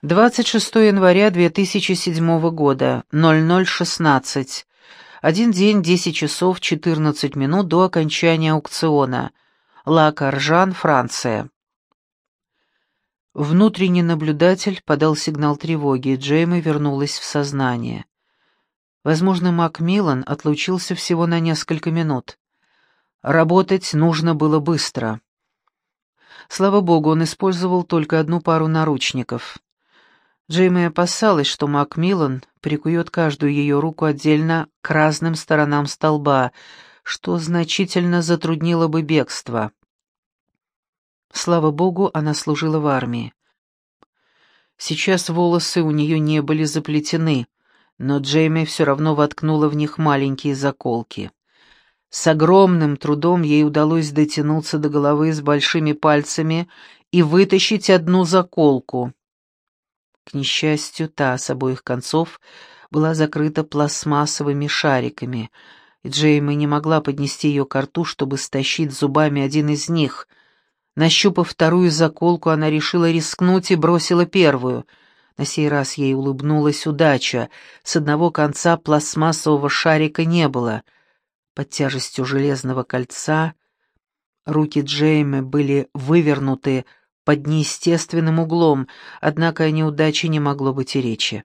26 января 2007 года, 00:16. Один день, 10 часов 14 минут до окончания аукциона. Ла-Каржан, Франция. Внутренний наблюдатель подал сигнал тревоги, и Джейми вернулась в сознание. Возможно, Макмиллан отлучился всего на несколько минут. Работать нужно было быстро. Слава богу, он использовал только одну пару наручников. Джейми опасалась, что Макмиллан прикует каждую ее руку отдельно к разным сторонам столба, что значительно затруднило бы бегство. Слава богу, она служила в армии. Сейчас волосы у нее не были заплетены, но Джейми все равно воткнула в них маленькие заколки. С огромным трудом ей удалось дотянуться до головы с большими пальцами и вытащить одну заколку. К несчастью, та с обоих концов была закрыта пластмассовыми шариками, и Джейми не могла поднести ее к рту, чтобы стащить зубами один из них. Нащупав вторую заколку, она решила рискнуть и бросила первую. На сей раз ей улыбнулась удача. С одного конца пластмассового шарика не было. Под тяжестью железного кольца руки Джейми были вывернуты под неестественным углом, однако о неудаче не могло быть и речи.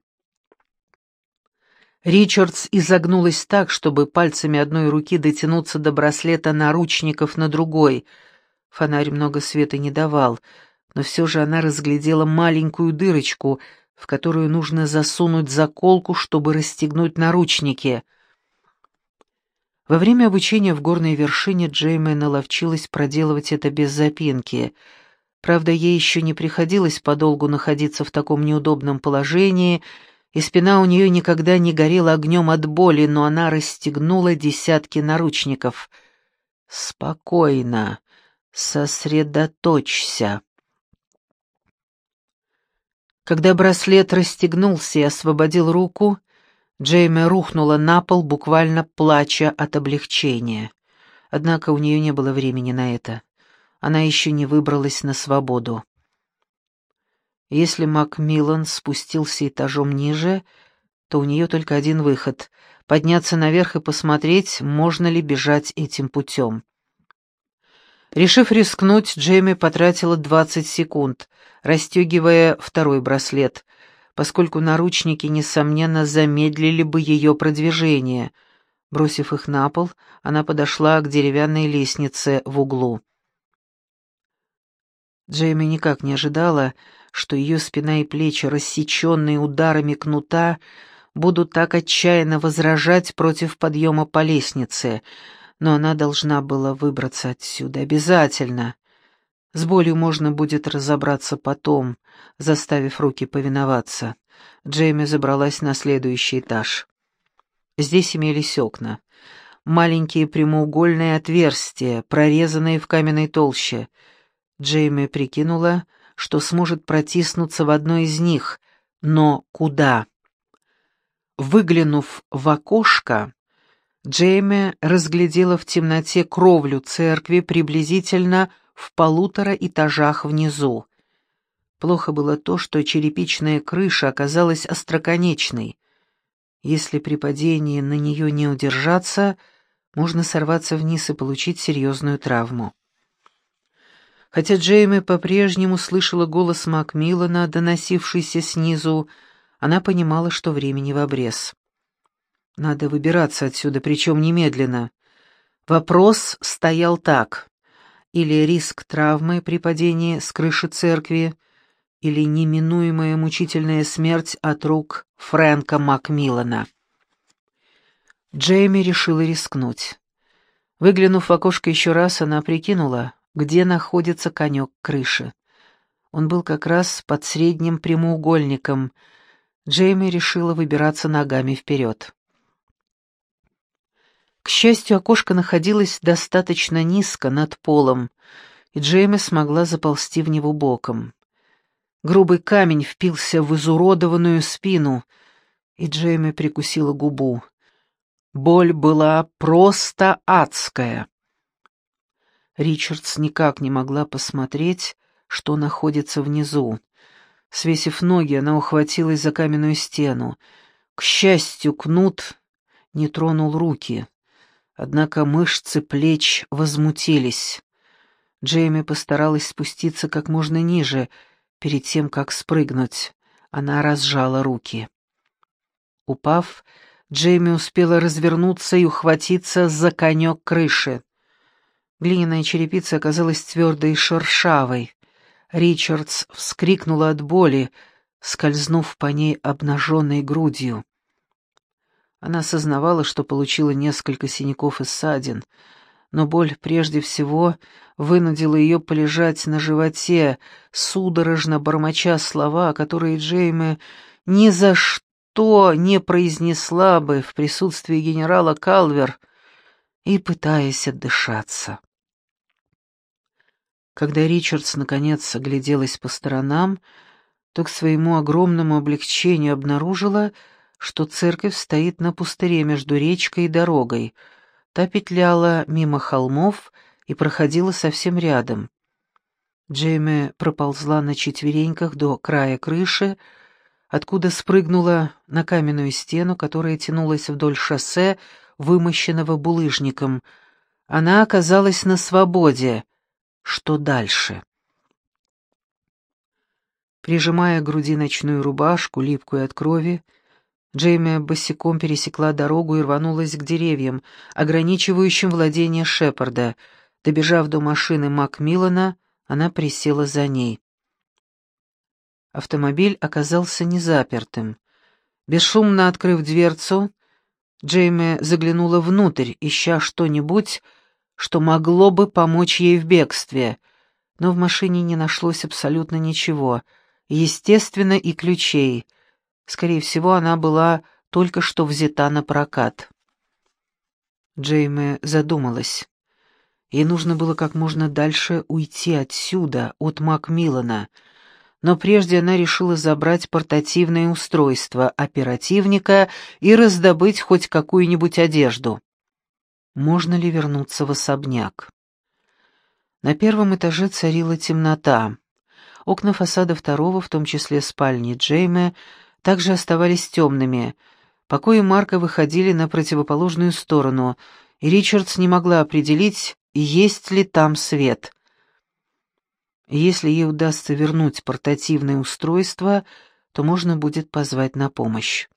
Ричардс изогнулась так, чтобы пальцами одной руки дотянуться до браслета наручников на другой. Фонарь много света не давал, но все же она разглядела маленькую дырочку, в которую нужно засунуть заколку, чтобы расстегнуть наручники. Во время обучения в горной вершине Джейми наловчилась проделывать это без запинки. Правда, ей еще не приходилось подолгу находиться в таком неудобном положении, и спина у нее никогда не горела огнем от боли, но она расстегнула десятки наручников. «Спокойно, сосредоточься». Когда браслет расстегнулся и освободил руку, Джейми рухнула на пол, буквально плача от облегчения. Однако у нее не было времени на это. Она еще не выбралась на свободу. Если Макмиллан спустился этажом ниже, то у нее только один выход — подняться наверх и посмотреть, можно ли бежать этим путем. Решив рискнуть, Джейми потратила 20 секунд, расстегивая второй браслет, поскольку наручники, несомненно, замедлили бы ее продвижение. Бросив их на пол, она подошла к деревянной лестнице в углу. Джейми никак не ожидала, что ее спина и плечи, рассеченные ударами кнута, будут так отчаянно возражать против подъема по лестнице, но она должна была выбраться отсюда обязательно. С болью можно будет разобраться потом, заставив руки повиноваться. Джейми забралась на следующий этаж. Здесь имелись окна. Маленькие прямоугольные отверстия, прорезанные в каменной толще. Джейми прикинула, что сможет протиснуться в одно из них, но куда? Выглянув в окошко, Джейми разглядела в темноте кровлю церкви приблизительно в 1,5 этажах внизу. Плохо было то, что черепичная крыша оказалась остроконечной. Если при падении на нее не удержаться, можно сорваться вниз и получить серьезную травму. Хотя Джейми по-прежнему слышала голос Макмиллана, доносившийся снизу, она понимала, что времени в обрез. Надо выбираться отсюда, причем немедленно. Вопрос стоял так: или риск травмы при падении с крыши церкви, или неминуемая мучительная смерть от рук Фрэнка Макмиллана. Джейми решила рискнуть. Выглянув в окошко еще раз, она прикинула, где находится конек крыши. Он был как раз под средним прямоугольником. Джейми решила выбираться ногами вперед. К счастью, окошко находилось достаточно низко над полом, и Джейми смогла заползти в него боком. Грубый камень впился в изуродованную спину, и Джейми прикусила губу. Боль была просто адская. Ричардс никак не могла посмотреть, что находится внизу. Свесив ноги, она ухватилась за каменную стену. К счастью, кнут не тронул руки, однако мышцы плеч возмутились. Джейми постаралась спуститься как можно ниже, перед тем, как спрыгнуть. Она разжала руки. Упав, Джейми успела развернуться и ухватиться за конек крыши. Глиняная черепица оказалась твердой и шершавой. Ричардс вскрикнула от боли, скользнув по ней обнаженной грудью. Она осознавала, что получила несколько синяков и ссадин, но боль прежде всего вынудила ее полежать на животе, судорожно бормоча слова, которые Джейми ни за что не произнесла бы в присутствии генерала Калвер, и пытаясь отдышаться. Когда Ричардс наконец огляделась по сторонам, то к своему огромному облегчению обнаружила, что церковь стоит на пустыре между речкой и дорогой. Та петляла мимо холмов и проходила совсем рядом. Джейми проползла на четвереньках до края крыши, откуда спрыгнула на каменную стену, которая тянулась вдоль шоссе, вымощенного булыжником. Она оказалась на свободе. Что дальше? Прижимая к груди ночную рубашку, липкую от крови, Джейми босиком пересекла дорогу и рванулась к деревьям, ограничивающим владение Шепарда. Добежав до машины Макмиллана, она присела за ней. Автомобиль оказался незапертым. Бесшумно открыв дверцу, Джейми заглянула внутрь, ища что-нибудь, что могло бы помочь ей в бегстве, но в машине не нашлось абсолютно ничего, естественно, и ключей. Скорее всего, она была только что взята на прокат. Джейми задумалась. Ей нужно было как можно дальше уйти отсюда, от Макмиллана, но прежде она решила забрать портативное устройство оперативника и раздобыть хоть какую-нибудь одежду. Можно ли вернуться в особняк? На первом этаже царила темнота. Окна фасада второго, в том числе спальни Джейми, также оставались темными. Покои Марка выходили на противоположную сторону, и Ричардс не могла определить, есть ли там свет. Если ей удастся вернуть портативное устройство, то можно будет позвать на помощь.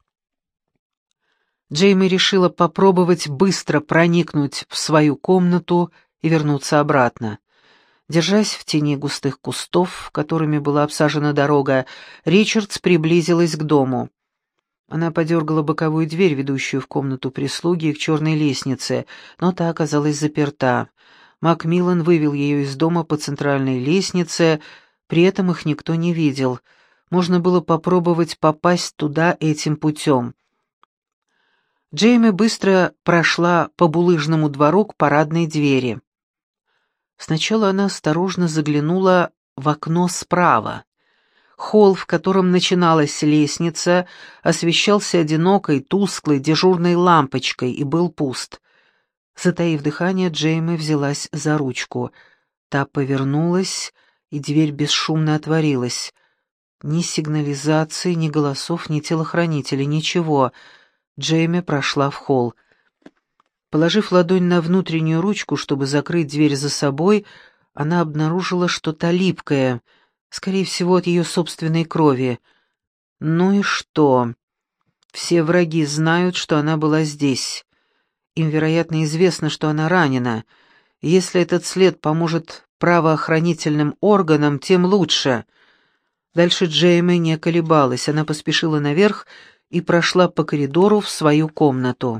Джейми решила попробовать быстро проникнуть в свою комнату и вернуться обратно. Держась в тени густых кустов, которыми была обсажена дорога, Ричардс приблизилась к дому. Она подергала боковую дверь, ведущую в комнату прислуги и к черной лестнице, но та оказалась заперта. Макмиллан вывел ее из дома по центральной лестнице, при этом их никто не видел. Можно было попробовать попасть туда этим путем. Джейми быстро прошла по булыжному двору к парадной двери. Сначала она осторожно заглянула в окно справа. Холл, в котором начиналась лестница, освещался одинокой, тусклой, дежурной лампочкой и был пуст. Затаив дыхание, Джейми взялась за ручку. Та повернулась, и дверь бесшумно отворилась. Ни сигнализации, ни голосов, ни телохранителей, ничего. Джейми прошла в холл. Положив ладонь на внутреннюю ручку, чтобы закрыть дверь за собой, она обнаружила что-то липкое, скорее всего, от ее собственной крови. Ну и что? Все враги знают, что она была здесь. Им, вероятно, известно, что она ранена. Если этот след поможет правоохранительным органам, тем лучше. Дальше Джейми не колебалась. Она поспешила наверх и прошла по коридору в свою комнату.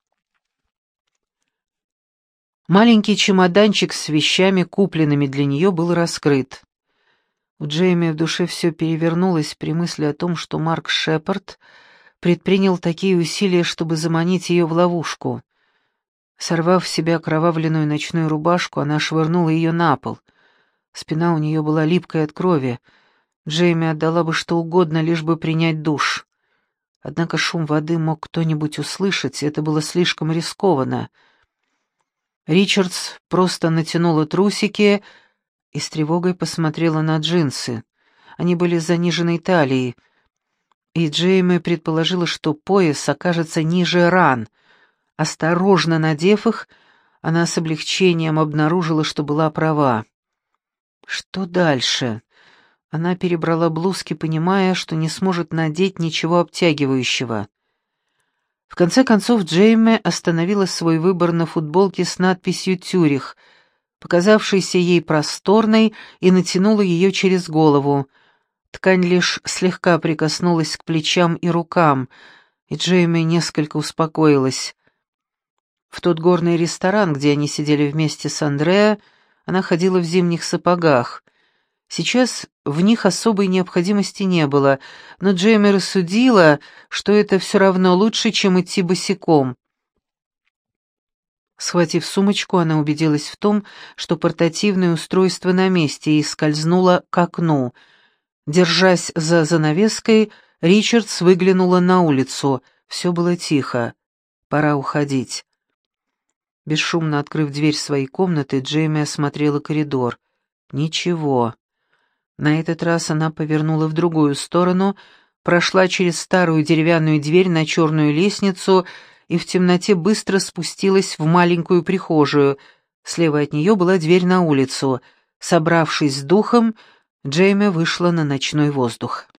Маленький чемоданчик с вещами, купленными для нее, был раскрыт. У Джейми в душе все перевернулось при мысли о том, что Марк Шепард предпринял такие усилия, чтобы заманить ее в ловушку. Сорвав с себя окровавленную ночную рубашку, она швырнула ее на пол. Спина у нее была липкая от крови. Джейми отдала бы что угодно, лишь бы принять душ. Однако шум воды мог кто-нибудь услышать, и это было слишком рискованно. Ричардс просто натянула трусики и с тревогой посмотрела на джинсы. Они были с заниженной талией, и Джейми предположила, что пояс окажется ниже ран. Осторожно надев их, она с облегчением обнаружила, что была права. Что дальше? Она перебрала блузки, понимая, что не сможет надеть ничего обтягивающего. В конце концов Джейми остановила свой выбор на футболке с надписью «Тюрих», показавшейся ей просторной, и натянула ее через голову. Ткань лишь слегка прикоснулась к плечам и рукам, и Джейми несколько успокоилась. В тот горный ресторан, где они сидели вместе с Андреа, она ходила в зимних сапогах. Сейчас в них особой необходимости не было, но Джейми рассудила, что это все равно лучше, чем идти босиком. Схватив сумочку, она убедилась в том, что портативное устройство на месте, и скользнула к окну. Держась за занавеской, Ричардс выглянула на улицу. Все было тихо. Пора уходить. Бесшумно открыв дверь своей комнаты, Джейми осмотрела коридор. Ничего. На этот раз она повернула в другую сторону, прошла через старую деревянную дверь на черную лестницу и в темноте быстро спустилась в маленькую прихожую. Слева от нее была дверь на улицу. Собравшись с духом, Джейми вышла на ночной воздух.